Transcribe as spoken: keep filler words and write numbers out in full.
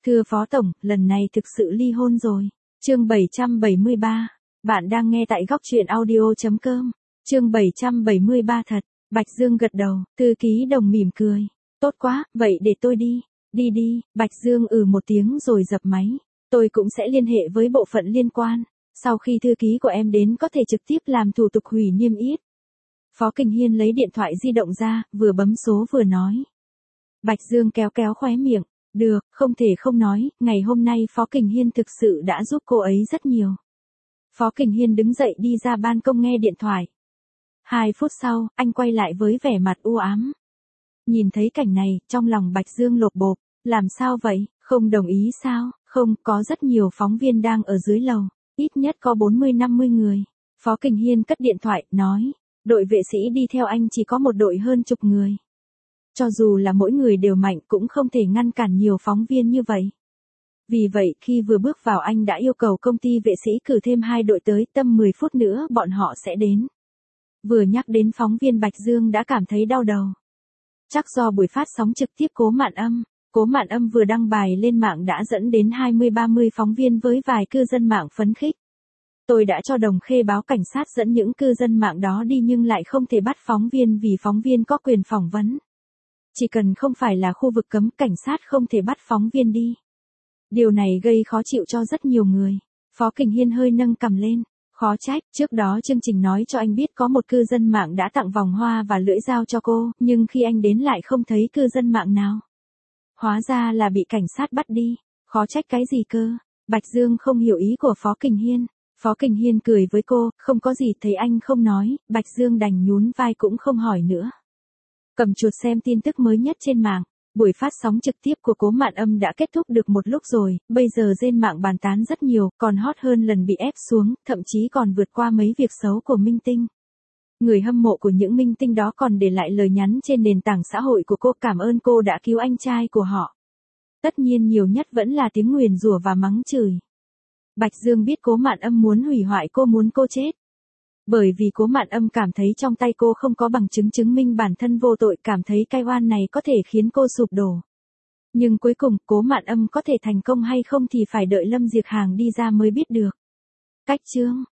Thưa Phó Tổng, lần này thực sự ly hôn rồi. Chương bảy trăm bảy mươi ba. Bạn đang nghe tại góc truyện audio chấm com. Chương bảy trăm bảy mươi ba thật. Bạch Dương gật đầu, thư ký Đồng mỉm cười. Tốt quá, vậy để tôi đi. Đi đi, Bạch Dương ừ một tiếng rồi dập máy. Tôi cũng sẽ liên hệ với bộ phận liên quan. Sau khi thư ký của em đến có thể trực tiếp làm thủ tục hủy niêm yết. Phó Kình Hiên lấy điện thoại di động ra, vừa bấm số vừa nói. Bạch Dương kéo kéo khóe miệng. Được, không thể không nói, ngày hôm nay Phó Kình Hiên thực sự đã giúp cô ấy rất nhiều. Phó Kình Hiên đứng dậy đi ra ban công nghe điện thoại. Hai phút sau, anh quay lại với vẻ mặt u ám. Nhìn thấy cảnh này, trong lòng Bạch Dương lột bột. Làm sao vậy, không đồng ý sao? Không, có rất nhiều phóng viên đang ở dưới lầu. Ít nhất có bốn mươi năm mươi người. Phó Kình Hiên cất điện thoại, nói. Đội vệ sĩ đi theo anh chỉ có một đội hơn chục người. Cho dù là mỗi người đều mạnh cũng không thể ngăn cản nhiều phóng viên như vậy. Vì vậy khi vừa bước vào anh đã yêu cầu công ty vệ sĩ cử thêm hai đội tới, tầm mười phút nữa bọn họ sẽ đến. Vừa nhắc đến phóng viên Bạch Dương đã cảm thấy đau đầu. Chắc do buổi phát sóng trực tiếp Cố Mạn Âm, Cố Mạn Âm vừa đăng bài lên mạng đã dẫn đến hai mươi ba mươi phóng viên với vài cư dân mạng phấn khích. Tôi đã cho Đồng Khê báo cảnh sát dẫn những cư dân mạng đó đi nhưng lại không thể bắt phóng viên vì phóng viên có quyền phỏng vấn. Chỉ cần không phải là khu vực cấm, cảnh sát không thể bắt phóng viên đi. Điều này gây khó chịu cho rất nhiều người. Phó Kình Hiên hơi nâng cằm lên. Khó trách, trước đó chương trình nói cho anh biết có một cư dân mạng đã tặng vòng hoa và lưỡi dao cho cô, nhưng khi anh đến lại không thấy cư dân mạng nào. Hóa ra là bị cảnh sát bắt đi. Khó trách cái gì cơ? Bạch Dương không hiểu ý của Phó Kình Hiên. Phó Kình Hiên cười với cô, không có gì, thấy anh không nói, Bạch Dương đành nhún vai cũng không hỏi nữa. Cầm chuột xem tin tức mới nhất trên mạng. Buổi phát sóng trực tiếp của Cố Mạn Âm đã kết thúc được một lúc rồi, bây giờ trên mạng bàn tán rất nhiều, còn hot hơn lần bị ép xuống, thậm chí còn vượt qua mấy việc xấu của minh tinh. Người hâm mộ của những minh tinh đó còn để lại lời nhắn trên nền tảng xã hội của cô cảm ơn cô đã cứu anh trai của họ. Tất nhiên nhiều nhất vẫn là tiếng nguyền rủa và mắng chửi. Bạch Dương biết Cố Mạn Âm muốn hủy hoại cô, muốn cô chết. Bởi vì Cố Mạn Âm cảm thấy trong tay cô không có bằng chứng chứng minh bản thân vô tội, cảm thấy cái oan này có thể khiến cô sụp đổ. Nhưng cuối cùng, Cố Mạn Âm có thể thành công hay không thì phải đợi Lâm Diệc Hàng đi ra mới biết được. Cách chương